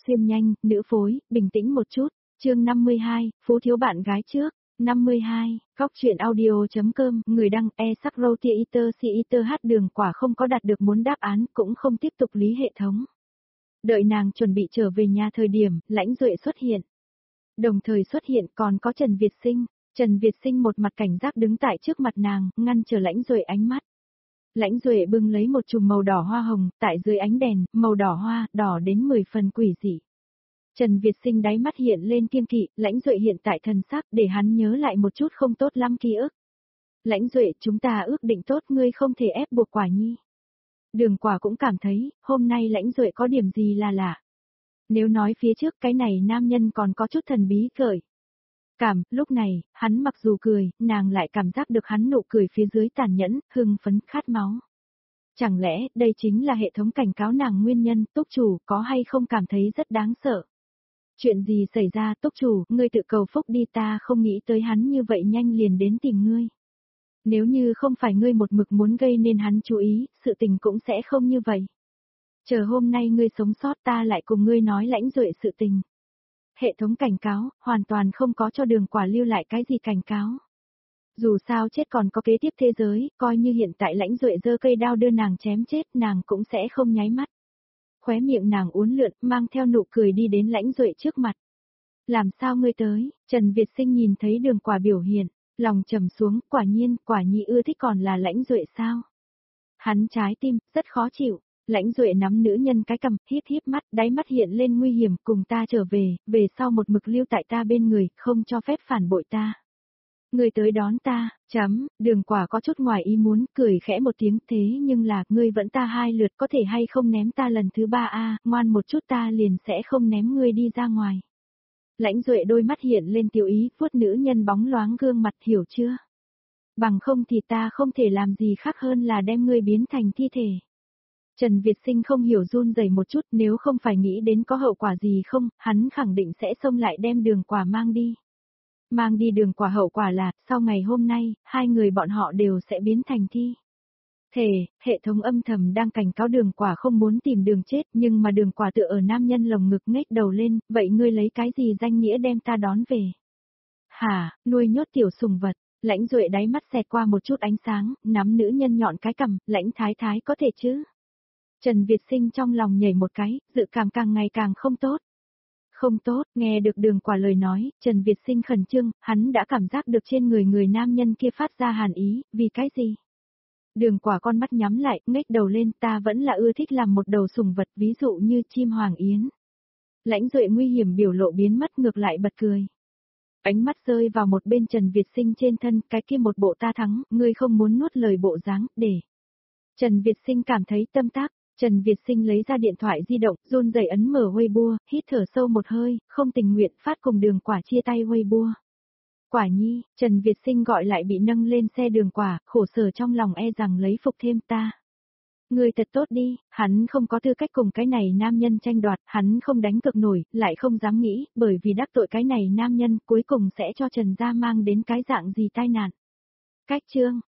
xuyên nhanh, nữ phối, bình tĩnh một chút. Chương 52, Phú thiếu bạn gái trước. 52, Cóc truyện audio.com, người đăng Sakro Theater Theater hát Đường Quả không có đạt được muốn đáp án, cũng không tiếp tục lý hệ thống. Đợi nàng chuẩn bị trở về nhà thời điểm, Lãnh Duệ xuất hiện. Đồng thời xuất hiện còn có Trần Việt Sinh. Trần Việt Sinh một mặt cảnh giác đứng tại trước mặt nàng, ngăn trở Lãnh Duệ ánh mắt. Lãnh Duệ bưng lấy một chùm màu đỏ hoa hồng, tại dưới ánh đèn, màu đỏ hoa, đỏ đến 10 phần quỷ dị. Trần Việt Sinh đáy mắt hiện lên kiêng kỵ, Lãnh Duệ hiện tại thần sắc để hắn nhớ lại một chút không tốt lắm ký ức. Lãnh Duệ, chúng ta ước định tốt, ngươi không thể ép buộc Quả Nhi. Đường Quả cũng cảm thấy, hôm nay Lãnh Duệ có điểm gì là lạ. Nếu nói phía trước cái này nam nhân còn có chút thần bí cởi. Lúc này, hắn mặc dù cười, nàng lại cảm giác được hắn nụ cười phía dưới tàn nhẫn, hưng phấn, khát máu. Chẳng lẽ, đây chính là hệ thống cảnh cáo nàng nguyên nhân, túc chủ, có hay không cảm thấy rất đáng sợ? Chuyện gì xảy ra, túc chủ, ngươi tự cầu phúc đi, ta không nghĩ tới hắn như vậy nhanh liền đến tìm ngươi. Nếu như không phải ngươi một mực muốn gây nên hắn chú ý, sự tình cũng sẽ không như vậy. Chờ hôm nay ngươi sống sót ta lại cùng ngươi nói Lãnh Duệ sự tình. Hệ thống cảnh cáo, hoàn toàn không có cho Đường Quả lưu lại cái gì cảnh cáo. Dù sao chết còn có kế tiếp thế giới, coi như hiện tại Lãnh Duệ giơ cây đao đưa nàng chém chết, nàng cũng sẽ không nháy mắt. Khóe miệng nàng uốn lượn, mang theo nụ cười đi đến Lãnh Duệ trước mặt. Làm sao ngươi tới? Trần Việt Sinh nhìn thấy Đường Quả biểu hiện, lòng trầm xuống, quả nhiên, Quả Nhi ưa thích còn là Lãnh Duệ sao? Hắn trái tim, rất khó chịu. Lãnh Duệ nắm nữ nhân cái cằm, híp mắt, đáy mắt hiện lên nguy hiểm, cùng ta trở về sau một mực lưu tại ta bên người, không cho phép phản bội ta. Ngươi tới đón ta, Đường Quả có chút ngoài ý muốn, cười khẽ một tiếng, thế nhưng là, ngươi vẫn ta 2 lượt, có thể hay không ném ta lần thứ 3 a, ngoan một chút ta liền sẽ không ném ngươi đi ra ngoài. Lãnh Duệ đôi mắt hiện lên tiêu ý, vuốt nữ nhân bóng loáng gương mặt, hiểu chưa? Bằng không thì ta không thể làm gì khác hơn là đem ngươi biến thành thi thể. Trần Việt Sinh không hiểu run rẩy một chút, nếu không phải nghĩ đến có hậu quả gì không, hắn khẳng định sẽ xông lại đem Đường Quả mang đi. Mang đi Đường Quả hậu quả là, sau ngày hôm nay, 2 người bọn họ đều sẽ biến thành thi thể. Hệ thống âm thầm đang cảnh cáo Đường Quả không muốn tìm đường chết, nhưng mà Đường Quả tựa ở nam nhân lồng ngực ngếch đầu lên, vậy ngươi lấy cái gì danh nghĩa đem ta đón về? Hả, nuôi nhốt tiểu sùng vật. Lãnh Duệ đáy mắt xẹt qua một chút ánh sáng, nắm nữ nhân nhọn cái cằm, Lãnh thái thái có thể chứ? Trần Việt Sinh trong lòng nhảy một cái, dự cảm càng ngày càng không tốt. Không tốt, nghe được Đường Quả lời nói, Trần Việt Sinh khẩn trương, hắn đã cảm giác được trên người nam nhân kia phát ra hàn ý, vì cái gì? Đường Quả con mắt nhắm lại, ngếch đầu lên, ta vẫn là ưa thích làm một đầu sùng vật, ví dụ như chim hoàng yến. Lãnh Duệ nguy hiểm biểu lộ biến mất, ngược lại bật cười. Ánh mắt rơi vào một bên Trần Việt Sinh trên thân, cái kia một bộ ta thắng, ngươi không muốn nuốt lời bộ dáng, để. Trần Việt Sinh cảm thấy tâm tác. Trần Việt Sinh lấy ra điện thoại di động, run rẩy ấn mở Weibo, hít thở sâu một hơi, không tình nguyện phát cùng Đường Quả chia tay Weibo. Quả Nhi, Trần Việt Sinh gọi lại bị nâng lên xe Đường Quả, khổ sở trong lòng e rằng lấy phục thêm ta. Người thật tốt đi, hắn không có tư cách cùng cái này nam nhân tranh đoạt, hắn không đánh cược nổi, lại không dám nghĩ, bởi vì đắc tội cái này nam nhân cuối cùng sẽ cho Trần gia mang đến cái dạng gì tai nạn. Cách chương.